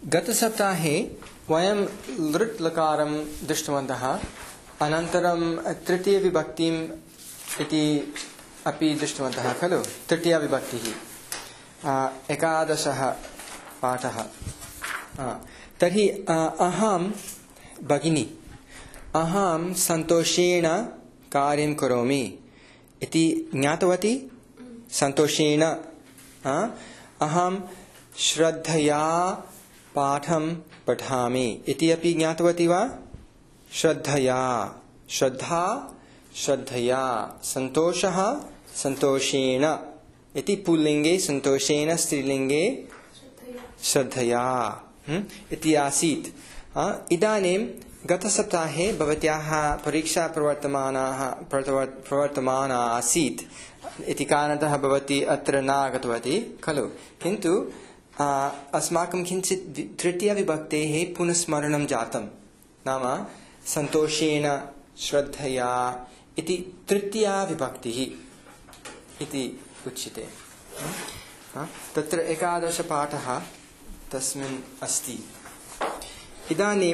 गतसप्ताहे वयं लृट् लकारं दृष्टवन्तः। अनन्तरं तृतीयविभक्तिम् इति अपि दृष्टवन्तः खलु। तृतीयविभक्तिः एकादशः पाठः। तर्हि अहं भगिनी अहं सन्तोषेण कार्यं करोमि इति ज्ञातवती। सन्तोषेण अहं श्रद्धया पाठं पठामि इति अपि ज्ञातवती वा? श्रद्धया, श्रद्धा श्रद्धया, सन्तोषः सन्तोषेण इति पुल्लिङ्गे, सन्तोषेण स्त्रीलिङ्गे श्रद्धया इति आसीत्। इदानीं गतसप्ताहे भवत्याः परीक्षा प्रवर्तमाना आसीत् इति कारणतः भवती अत्र न आगतवती खलु। किन्तु अस्माकं किञ्चित् तृतीयविभक्तेः पुनस्मरणं जातं। नाम सन्तोषेण श्रद्धया इति तृतीया विभक्तिः इति उच्यते। तत्र एकादशपाठः तस्मिन् अस्ति। इदानीं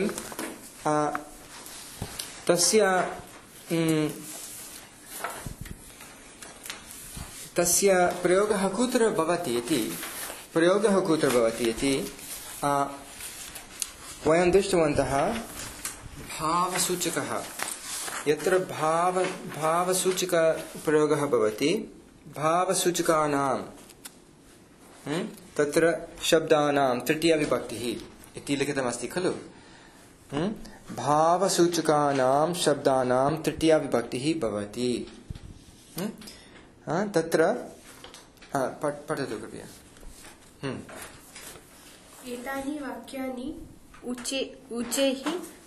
तस्य प्रयोगः कुत्र भवति इति वयं दृष्टवन्तः। भावसूचकः, यत्र भावसूचकप्रयोगः भवति, भावसूचकानां तत्र शब्दानां तृतीयविभक्तिः इति लिखितमस्ति खलु। भावसूचकानां शब्दानां तृतीयविभक्तिः भवति। तत्र पठतु कृपया। एतानि वाक्यानि उच्चैः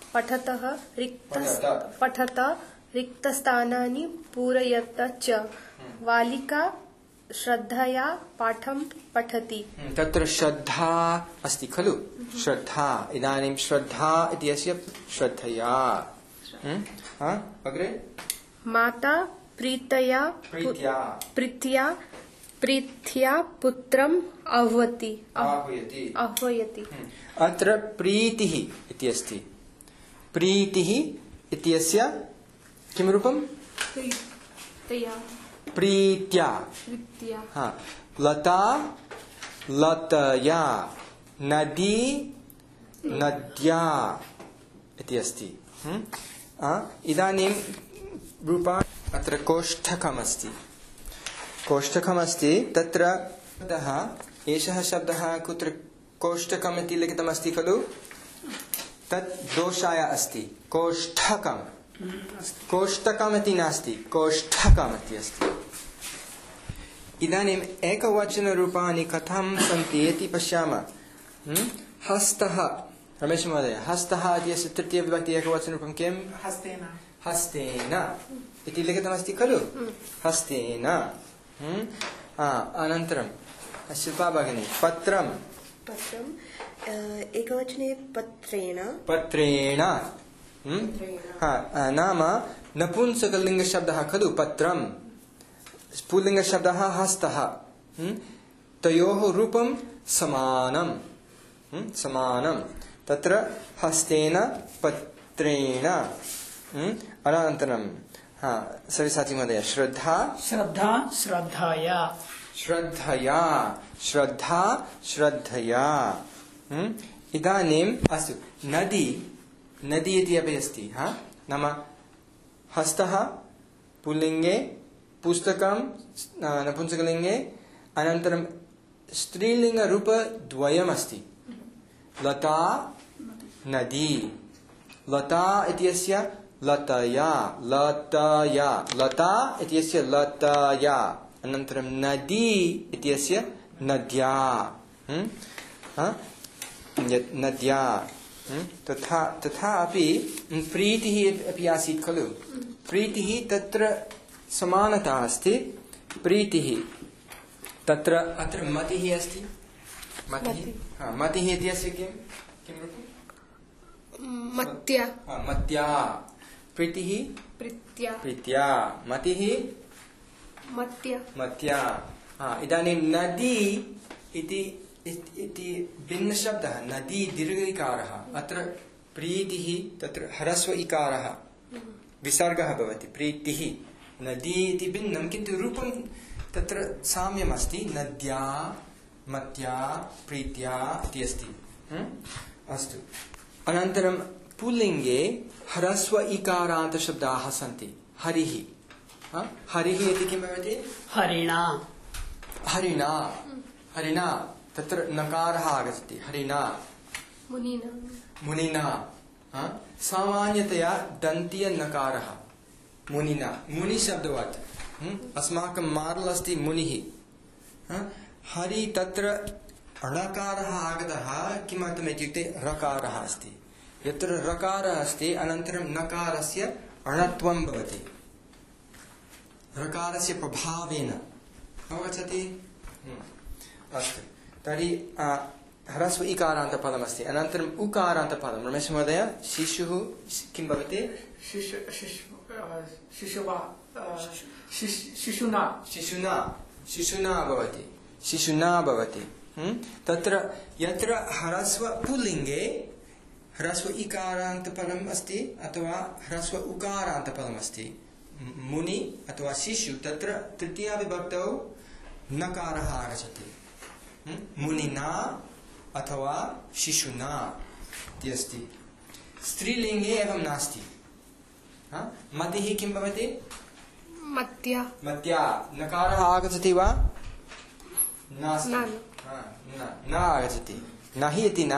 पठत रिक्तस्थानानि पूरयत च। बालिका श्रद्धया पाठं पठति। तत्र श्रद्धा अस्ति खलु। श्रद्धा, इदानीं श्रद्धा इत्यस्य श्रद्धया। अग्रे माता प्रीत्या पुत्रम् आह्वयति। अत्र प्रीतिः इति अस्ति। प्रीतिः इत्यस्य किं रूपं? प्रीत्या। लता लतया, नदी नद्या इति अस्ति। इदानीं रूपा अत्र कोष्ठकमस्ति। तत्र एषः शब्दः कुत्र कोष्ठकम् इति लिखितमस्ति खलु। तत् दोषाय अस्ति। कोष्ठकम् इति नास्ति, कोष्ठकम् इति अस्ति। इदानीम् एकवचनरूपाणि कथं सन्ति इति पश्यामः। हस्तः, रमेश महोदय, हस्तः इत्यस्य तृतीयविभक्ति एकवचनरूपं किं? हस्तेन इति लिखितमस्ति खलु। हस्तेन। अनन्तरं शिल्पा भगिनी, पत्रम् एकवचने पत्रेण। नाम नपुंसकलिङ्गशब्दः खलु पत्रम्। पुल्लिङ्गशब्दः हस्तः। तयोः रूपं समानं। तत्र हस्तेन पत्रेण। अनन्तरं सविसाची महोदय, श्रद्धा श्रद्धया। श्रद्धया। इदानीम् अस्तु, नदी इति अपि अस्ति। नाम हस्तः पुल्लिङ्गे, पुस्तकं नपुंसकलिङ्गे, अनन्तरं स्त्रीलिङ्गरूपद्वयमस्ति। लता नदी। लता इत्यस्य लतया। लता इत्यस्य लतया। अनन्तरं नदी इत्यस्य नद्या। नद्या। तथा अपि प्रीतिः अपि आसीत् खलु। प्रीतिः तत्र समानता अस्ति। प्रीतिः तत्र अत्र मतिः अस्ति। मतिः इत्यस्य किं रूपं? मत्या। प्रीतिः प्रीत्या। मतिः मत्या। इदानीं नदी इति इति भिन्नशब्दः नदी दीर्घइकारः अत्र प्रीतिः तत्र ह्रस्व इकारः विसर्गः भवति प्रीतिः नदी इति भिन्नं किन्तु रूपं तत्र साम्यमस्ति नद्या मत्या प्रीत्या इति अस्ति अस्तु अनन्तरं पुल्लिङ्गे ह्रस्व इकारान्त शब्दाः सन्ति हरिः हरिः इति किं भवति हरिणा हरिणा हरिणा तत्र नकारः आगच्छति हरिणा मुनिना मुनिना सामान्यतया दन्तीय नकारः मुनिना मुनि शब्दवत् अस्माकं मार्ल अस्ति मुनिः हरि तत्र णकारः आगतः किमर्थम् इत्युक्ते रकारः अस्ति यत्र रकारः अस्ति अनन्तरं नकारस्य णत्वं भवति रकारस्य प्रभावेन अवगच्छति अस्तु तर्हि ह्रस्व इकारान्तपदमस्ति अनन्तरम् उकारान्तपदं रमेश महोदय शिशुः किं भवति शिशुना शिशुना शिशुना भवति शिशुना भवति तत्र यत्र ह्रस्व पुल्लिङ्गे ह्रस्व इकारान्तपदम् अस्ति अथवा ह्रस्व उकारान्तपदम् अस्ति मुनि अथवा शिशु तत्र तृतीया विभक्तौ नकारः आगच्छति मुनिना अथवा शिशुना इति अस्ति स्त्रीलिङ्गे एवं नास्ति मतिः किं भवति मत्या मत्या नकारः आगच्छति वा नास्ति न आगच्छति न हि इति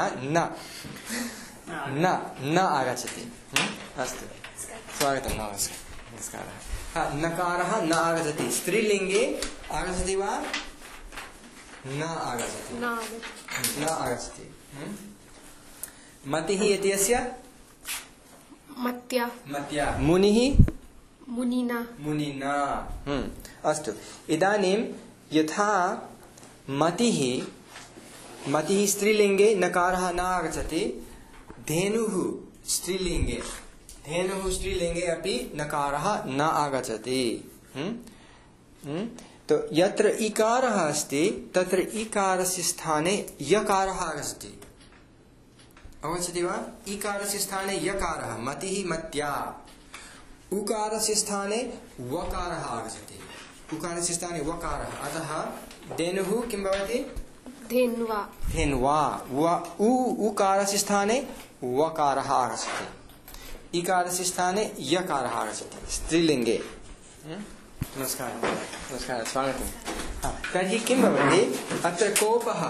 न आगच्छति अस्तु स्वागतं नमस्कारः नकारः न आगच्छति स्त्रीलिङ्गे आगच्छति वा न आगच्छति न आगच्छति मतिः इत्यस्य मत्या मत्या मुनिः मुनिना मुनिना अस्तु इदानीं यथा मतिः मतिः स्त्रीलिङ्गे नकारः न आगच्छति धेनुः स्त्रीलिङ्गे अपि नकारः न आगच्छति तो यत्र इकारः अस्ति तत्र इकारस्य स्थाने यकारः आगच्छति अवगच्छति वा इकारस्य स्थाने यकारः मतिः मत्या उकारस्य स्थाने वकारः आगच्छति उकारस्य स्थाने वकारः अतः धेनुः किं भवति धेन्वा धेन्वा उकारस्य स्थाने वकारः आगच्छति इकारस्य स्थाने यकारः आगच्छति स्त्रीलिङ्गे नमस्कारः स्वागतं तर्हि किं भवति अत्र कोपः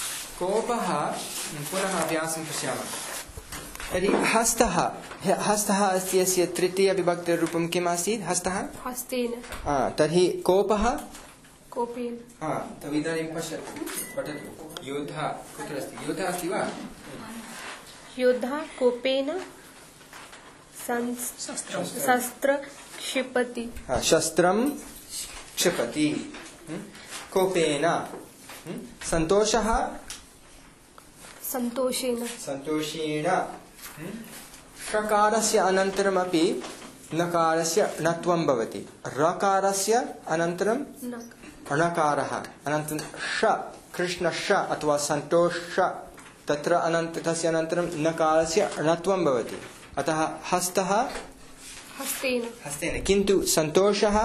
पुनः अभ्यासं पश्यामः तर्हि हस्तः अस्ति अस्य तृतीयविभक्तिरूपं किम् आसीत् हस्तः हस्तेन तर्हि कोपः कोपेन इदानीं पश्यतु पठतु योद्धः कुत्र अस्ति योद्धः अस्ति वा योद्धः कोपेन शस्त्र क्षिपति शस्त्रं क्षिपति कोपेन सन्तोषः सन्तोषेण षकारस्य अनन्तरमपि नकारस्य णत्वं भवति रकारस्य अनन्तरं णकारः अनन्तरं ष कृष्णश अथवा सन्तोष तत्र तस्य अनन्तरं नकारस्य णत्वं भवति अतः हस्तः हस्तेन किन्तु सन्तोषः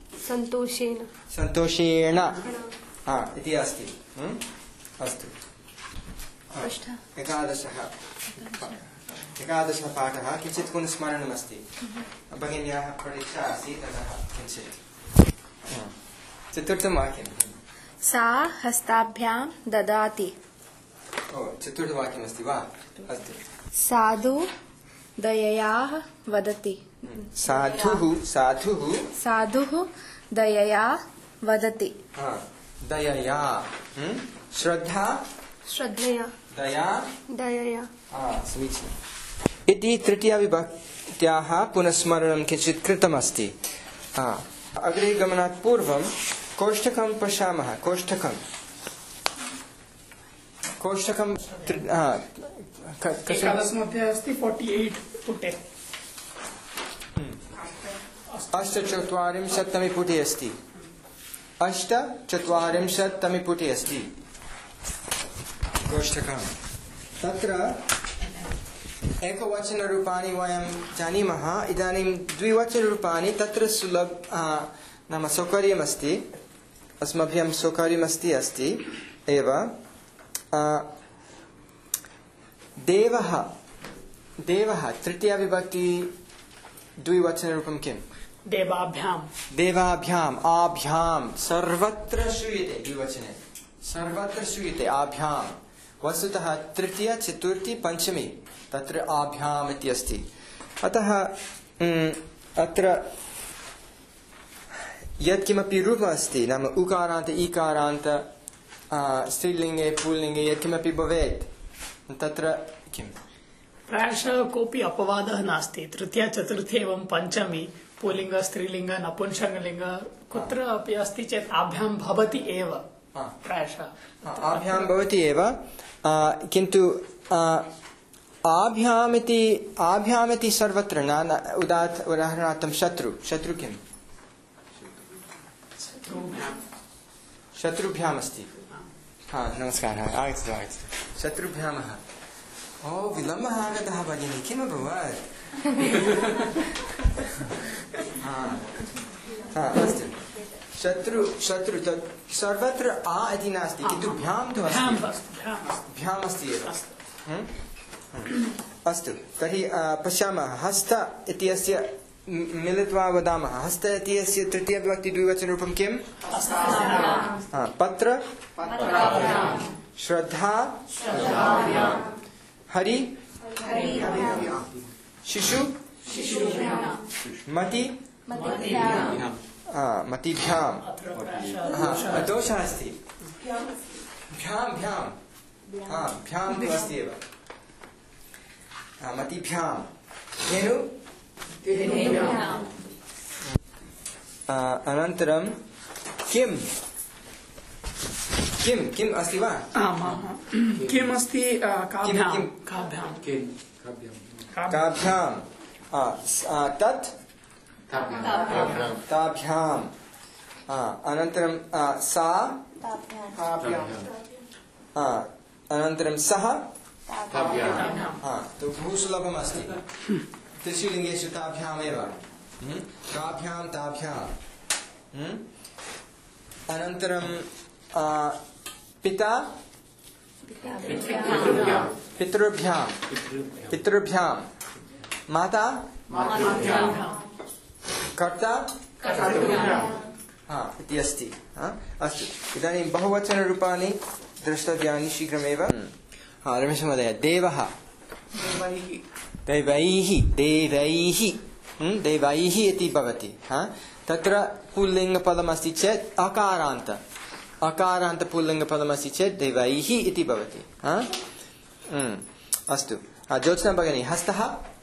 सन्तोषेण इति अस्ति अस्तु एकादशः पाठः किञ्चित् पुनस्मरणमस्ति भगिन्याः परीक्षा आसीत् अतः किञ्चित् चतुर्थं वाक्यं सा हस्ताभ्यां ददाति चतुर्थवाक्यमस्ति वा अस्तु साधु दयया वदति साधुः दयया वदति दयया श्रद्धया दयया समीचीनम् इति तृतीयविभक्त्याः पुनस्मरणं किञ्चित् कृतमस्ति अग्रे गमनात् पूर्वं कोष्ठकं पश्यामः कोष्ठकं मध्ये अस्ति 48 पुटे 48तमे पुटे अस्ति 48तमे पुटे अस्ति कोष्ठकं तत्र एकवचनरूपाणि वयं जानीमः इदानीं द्विवचनरूपाणि तत्र सुलभ नाम सौकर्यमस्ति अस्मभ्यं सौकर्यमस्ति एव देवः देवः तृतीया विभक्ति द्विवचनरूपं किं देवाभ्याम् आभ्यां सर्वत्र श्रूयते द्विवचने सर्वत्र श्रूयते आभ्यां वस्तुतः तृतीया चतुर्थी पञ्चमी तत्र आभ्याम् इति अस्ति अतः अत्र यत्किमपि रूपम् अस्ति नाम उकारान्त ईकारान्त स्त्रीलिङ्गे पुल्लिङ्गे यत्किमपि भवेत् तत्र किम् प्रायशः कोऽपि अपवादः नास्ति तृतीया चतुर्थी एवं पञ्चमी पुल्लिङ्ग स्त्रीलिङ्ग नपुंसकलिङ्ग कुत्र अपि अस्ति चेत् आभ्यां भवति एव प्रायशः आभ्यां भवति एव किन्तु आभ्यामिति सर्वत्र न उदाहरणार्थं शत्रु किं शत्रुभ्याम् अस्ति नमस्कारः आगच्छतु शत्रुभ्याम् ओ विलम्बः आगतः भगिनी किम् अभवत् अस्तु शत्रु तत् सर्वत्र आ इति नास्ति किन्तु भ्यां तु भ्याम् अस्ति एव अस्तु तर्हि पश्यामः हस्त इत्यस्य मिलित्वा वदामः हस्त इत्यस्य तृतीया विभक्ति द्विवचनरूपं किम् पत्र श्रद्धा हरि शिशु मतिभ्यां दोषः अस्ति भ्यां तु अस्ति एव मतिभ्यां धेनु अनन्तरं किम् अस्ति वा किम् अस्ति काभ्यां तत् ताभ्याम् अनन्तरं सा अनन्तरं सः तो बहु सुलभम् अस्ति त्रिषु लिङ्गेषु ताभ्यामेव काभ्यां ताभ्याम् अनन्तरं पिता पितृभ्यां माता कर्ता इति अस्ति अस्तु इदानीं बहुवचनरूपाणि द्रष्टव्यानि शीघ्रमेव रमेश महोदय देवः दैवैः इति भवति तत्र पुल्लिङ्गपदमस्ति चेत् अकारान्त पुल्लिङ्गपदमस्ति चेत् दैवैः इति भवति अस्तु ज्योत्स्ना भगिनी हस्तः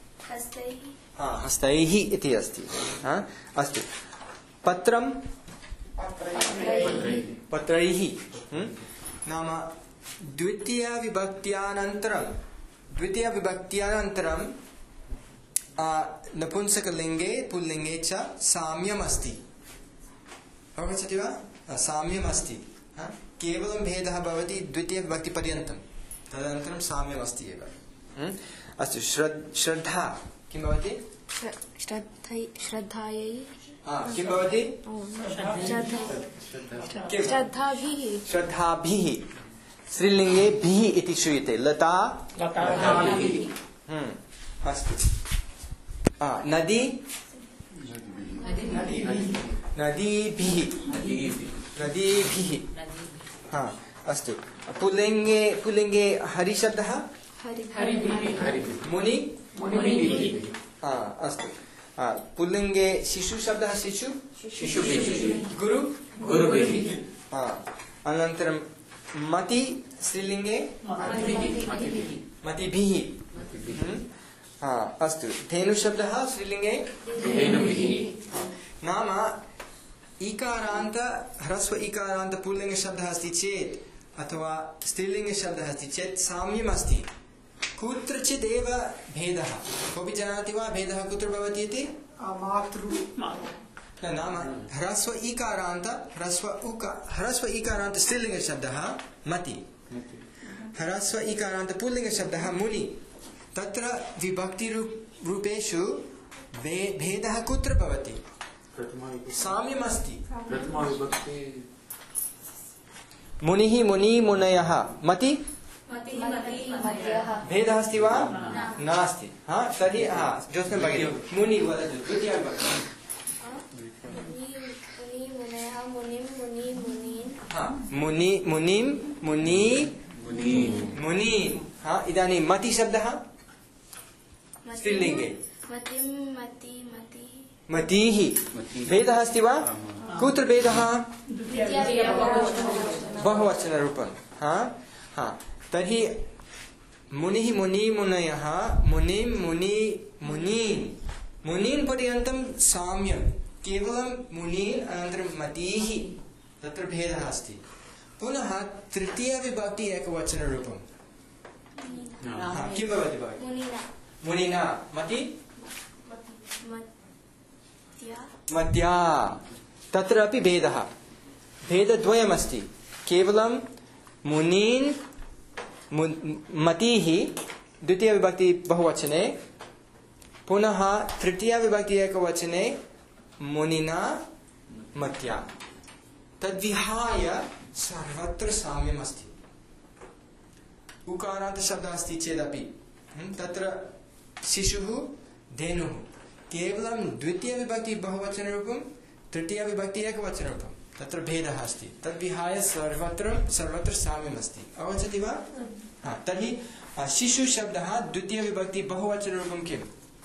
हस्तैः इति अस्ति अस्तु पत्रं पत्रैः नाम द्वितीयाविभक्त्यानन्तरं नपुंसकलिङ्गे पुल्लिङ्गे च साम्यम् अस्ति अवगच्छति वा साम्यम् अस्ति केवलं भेदः भवति द्वितीयविभक्तिपर्यन्तं तदनन्तरं साम्यम् अस्ति एव अस्तु श्रद्धा किं भवति श्रद्धायै किं भवति श्रद्धाभिः स्त्रीलिङ्गे भिः इति श्रूयते लता अस्तु नदी नदीभिः अस्तु पुल्लिङ्गे हरिशब्दः मुनि अस्तु पुल्लिङ्गे शिशु शब्दः शिशुभिः गुरु अनन्तरं मति स्त्रीलिङ्गे मतिभिः अस्तु धेनु शब्दः स्त्रीलिङ्गे नाम ईकारान्त ह्रस्व ईकारान्त पुल्लिङ्गशब्दः अस्ति चेत् अथवा स्त्रीलिङ्गशब्दः अस्ति चेत् साम्यम् अस्ति कुत्रचिदेव भेदः कोऽपि जानाति वा भेदः कुत्र भवति इति नाम ह्रस्व ईकारान्त स्त्रीलिङ्गशब्दः मति ह्रस्व इकारान्त पुल्लिङ्गशब्दः मुनि तत्र विभक्तिरूपेषु भेदः कुत्र भवति साम्यमस्ति मुनिः मुनि मुनयः मति भेदः अस्ति वा नास्ति तर्हि ज्योत्स्ना भगिनी मुनि वदतु द्वितीया मुनि मुनिं मुनि मुनीन् इदानीं मति शब्दः स्त्रीलिङ्गे मतिः भेदः अस्ति वा कुत्र भेदः बहुवचनरूपं तर्हि मुनिः मुनि मुनयः मुनिं मुनि मुनीन् मुनीन् पर्यन्तं साम्यं केवलं मुनीन् अनन्तरं मतिः तत्र भेदः अस्ति पुनः तृतीया विभक्ति एकवचनरूपं किं भवति मुनिना मति मत्या तत्र अपि भेदः भेदद्वयमस्ति केवलं मुनीन् मतिः द्वितीया विभक्ति बहुवचने पुनः तृतीया विभक्ति एकवचने मुनिना मत्या तद्विहाय सर्वत्र साम्यमस्ति उकारान्त शब्दः अस्ति चेदपि तत्र शिशुः धेनुः केवलं द्वितीया विभक्ति बहुवचनरूपं तृतीया विभक्ति एकवचनरूपं तत्र भेदः अस्ति तद्विहाय सर्वत्र साम्यमस्ति अवगच्छति वा तर्हि शिशु शब्दः द्वितीया विभक्ति बहुवचनरूपं किम्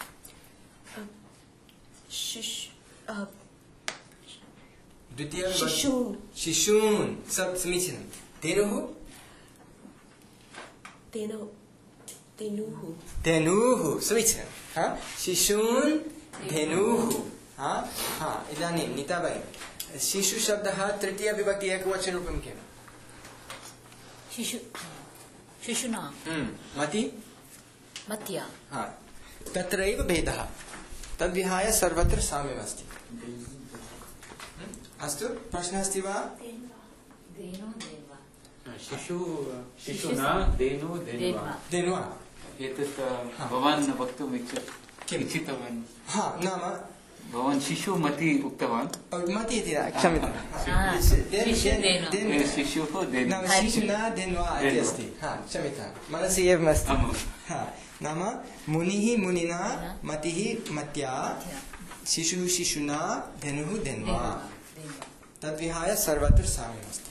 द्वितीया शिशून् समीचीनं धेनुः धेनुः समीचीनं शिशून् धेनुः इदानीं नीताबाई शिशु शब्दः तृतीया विभक्ति एकवचनरूपं किम् शिशुना मति मत्या तत्रैव भेदः तद्विहाय सर्वत्र साम्यमस्ति अस्तु प्रश्नः अस्ति वा शिशुना धेन्वा एतत् भवान् वक्तुम् इच्छितवान् नाम भवान् शिशुमति उक्तवान् मति इति क्षम्यतां शिशुः शिशुना धेन्वा इति अस्ति क्षम्यतां मनसि एवम् अस्ति नाम मुनिः मुनिना मतिः मत्या शिशुः शिशुना धेनुः धेन्वा तद्विहाय सर्वत्र साम्यमस्ति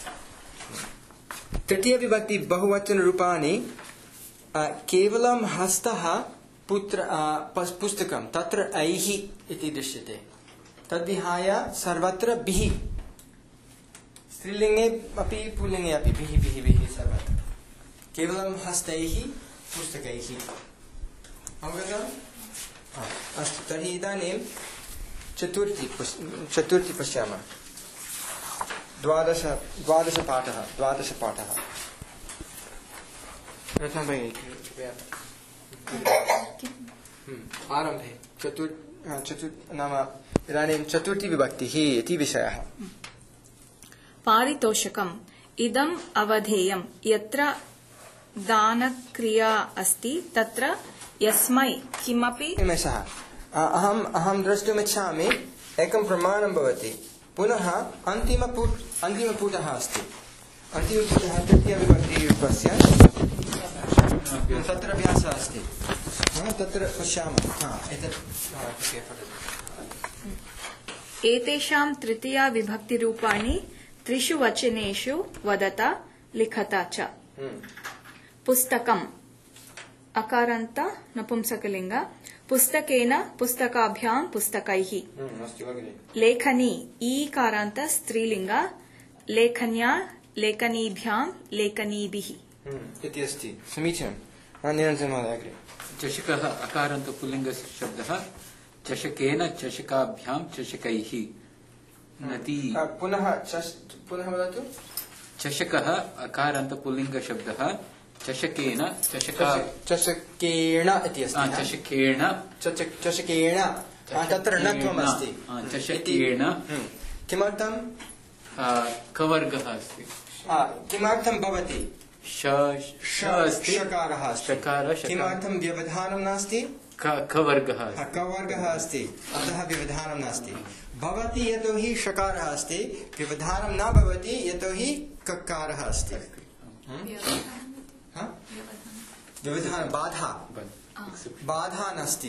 तृतीय विभक्ति बहुवचन रूपाणि केवलं हस्तः पुस्तकं तत्र ऐः इति दृश्यते तद्विहाय सर्वत्र बिः स्त्रीलिङ्गे अपि पुल्लिङ्गे अपि बिः सर्वत्र केवलं हस्तैः पुस्तकैः अवगतम् अस्तु तर्हि इदानीं चतुर्थी पश्यामः द्वादश पाठः आरम्भे नाम इदानीं चतुर्थी विभक्तिः इति विषयः पारितोषकम् इदम् अवधेयं यत्र दानक्रिया अस्ति तत्र यस्मै किमपि निमेषः अहं द्रष्टुमिच्छामि एकं प्रमाणं भवति पुनः अन्तिमपुटः अस्ति अन्तिमपुटः तृतीया विभक्तिरूपस्य तत्र अभ्यासः अस्ति तत्र पश्यामः एतेषां तृतीया विभक्तिरूपाणि त्रिषु वचनेषु वदता लिखता च पुस्तकम् अकारान्त नपुंसकलिङ्ग पुस्तकेन पुस्तकाभ्यां पुस्तकैः लेखनी ईकारान्त स्त्रीलिङ्ग लेखन्या लेखनीभ्यां लेखनीभिः इति अस्ति समीचीनं निरञ्जन महोदय अग्रे चषकः अकारान्त पुल्लिङ्गशब्दः चषकेन चषकाभ्यां चषकैः नदी पुनः वदतु चषकः अकारान्त पुल्लिङ्गशब्दः चषकेन चषकेण इति अस्ति चषकेण तत्र णत्वम् अस्ति चषकेन किमर्थं कवर्गः अस्ति किमर्थं भवति श अस्ति षकारः अस्ति षकार किमर्थं व्यवधानं नास्ति कवर्गः कवर्गः अस्ति अतः व्यवधानं नास्ति भवति यतोहि षकारः अस्ति व्यवधानं न भवति यतोहि ककारः अस्ति व्यवधान बाधा नास्ति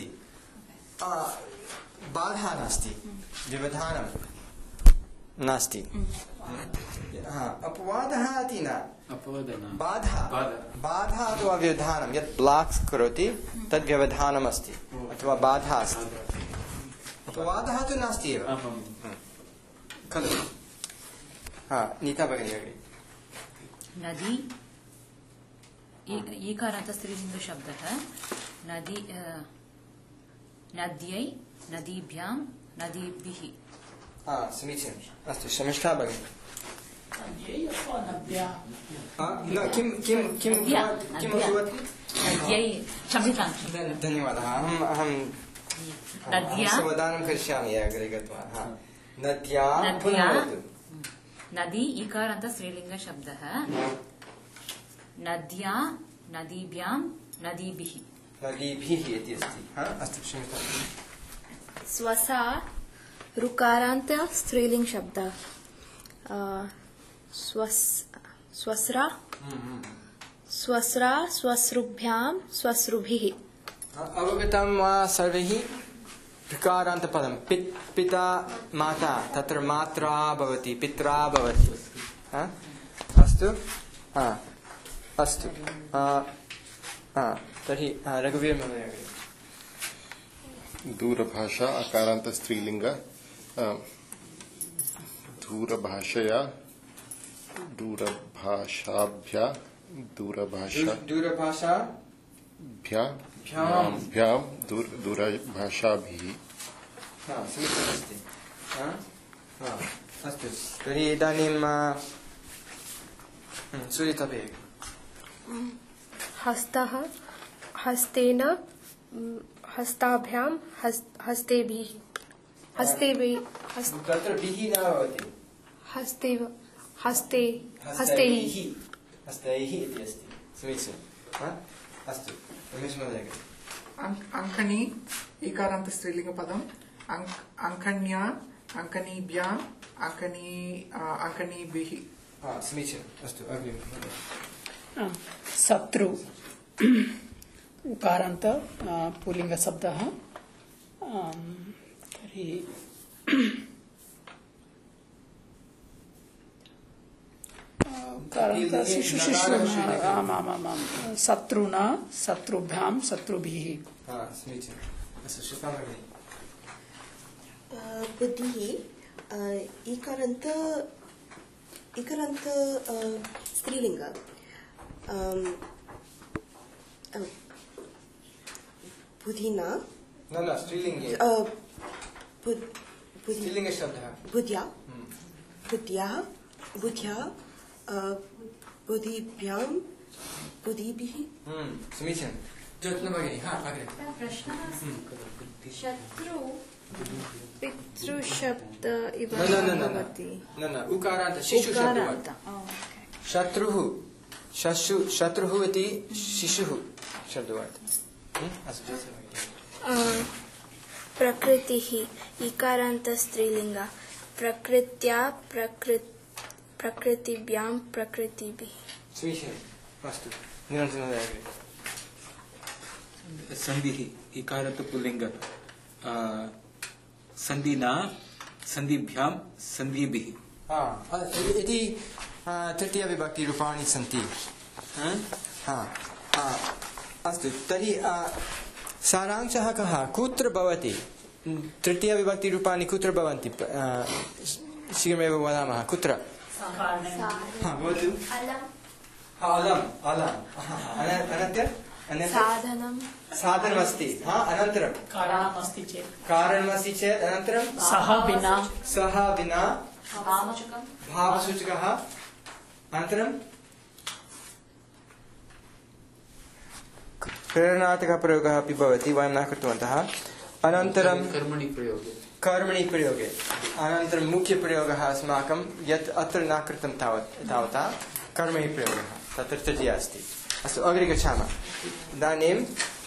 बाधा नास्ति व्यवधानं नास्ति अपवादः इति न बाधा अथवा व्यवधानं यत् ब्लाक्स् करोति तद् व्यवधानम् अस्ति अथवा बाधा अस्ति अपवादः तु नास्ति एव खलु नीता भगिनी नदी ईकारान्त स्त्रीलिङ्गशब्दः नदी नद्यै नदीभ्यां नदीभिः समीचीनम् अस्तु शमिष्ठा भगिनी धन्यवादः अहं समाधानं करिष्यामि अग्रे गत्वा नद्या नदी ईकारान्त स्त्रीलिङ्गशब्दः नद्या नदीभ्यां नदीभिः इति अस्ति अस्तु क्षम्यतां स्वसा ऋकारान्त स्त्रीलिङ्ग शब्द स्वस्रा स्वस्रुभ्यां स्वस्रुभिः अवगतं वा सर्वैः ऋकारान्तपदं पिता माता तत्र मात्रा भवति पित्रा भवति अस्तु अस्तु तर्हि रघुवीर महोदय दूरभाषा अकारान्त स्त्रीलिंग दूरभाषया दूरभाषाभ्यां दूरभाषाभिः समीचीनमस्ति अस्तु तर्हि इदानीं सूर्यतपे हस्तः हस्तेन हस्ताभ्यां हस्तेभिः तत्र बिः न भवति हस्तैः इति अस्ति समीचीनम् अस्तु रमेश महोदय अंकनी ईकारान्त स्त्रीलिङ्गपदम् अंकन्या अंकनीभ्याम् अंकनीभिः समीचीनम् अस्तु अग्रिमं शत्रु उकारान्त पुल्लिङ्गशब्दः तर्हि शत्रुना शत्रुभ्यां शत्रुभिः बुद्धिः इकारान्त स्त्रीलिङ्ग बुधिना न स्त्रीलिङ्गे स्त्रीलिङ्गशब्दः बुद्ध्या बुद्धिभ्यां बुद्धिभिः समीचीनं ज्योत्स्ना भगिनी अग्रे प्रश्नः शत्रु पितृशब्द इव भवति न उकारान्त शिशुशब्दः शत्रुः शत्रुः इति शिशुः शब्दवार्ता प्रकृतिः इकारान्त स्त्रीलिङ्ग प्रकृत्या प्रकृतिभ्यां प्रकृतिभिः समीचीनम् अस्तु निरञ्जनमहोदय सन्धिः इकारान्त पुल्लिङ्ग सन्धिना सन्धिभ्यां सन्धिभिः इति तृतीयविभक्तिरूपाणि सन्ति अस्तु तर्हि सारांशः कः कुत्र भवति तृतीयविभक्तिरूपाणि कुत्र भवन्ति शीघ्रमेव वदामः कुत्र साधनमस्ति अनन्तरं कारणमस्ति चेत् अनन्तरं सः विना भावसूचकः अनन्तरं प्रेरणार्थकः प्रयोगः अपि भवति वयं न कृतवन्तः अनन्तरं कर्मणि प्रयोगे अनन्तरं मुख्यप्रयोगः अस्माकं यत् अत्र न कृतं तावता कर्मणि प्रयोगः तत्र तृतीया अस्ति अस्तु अग्रे गच्छामः इदानीं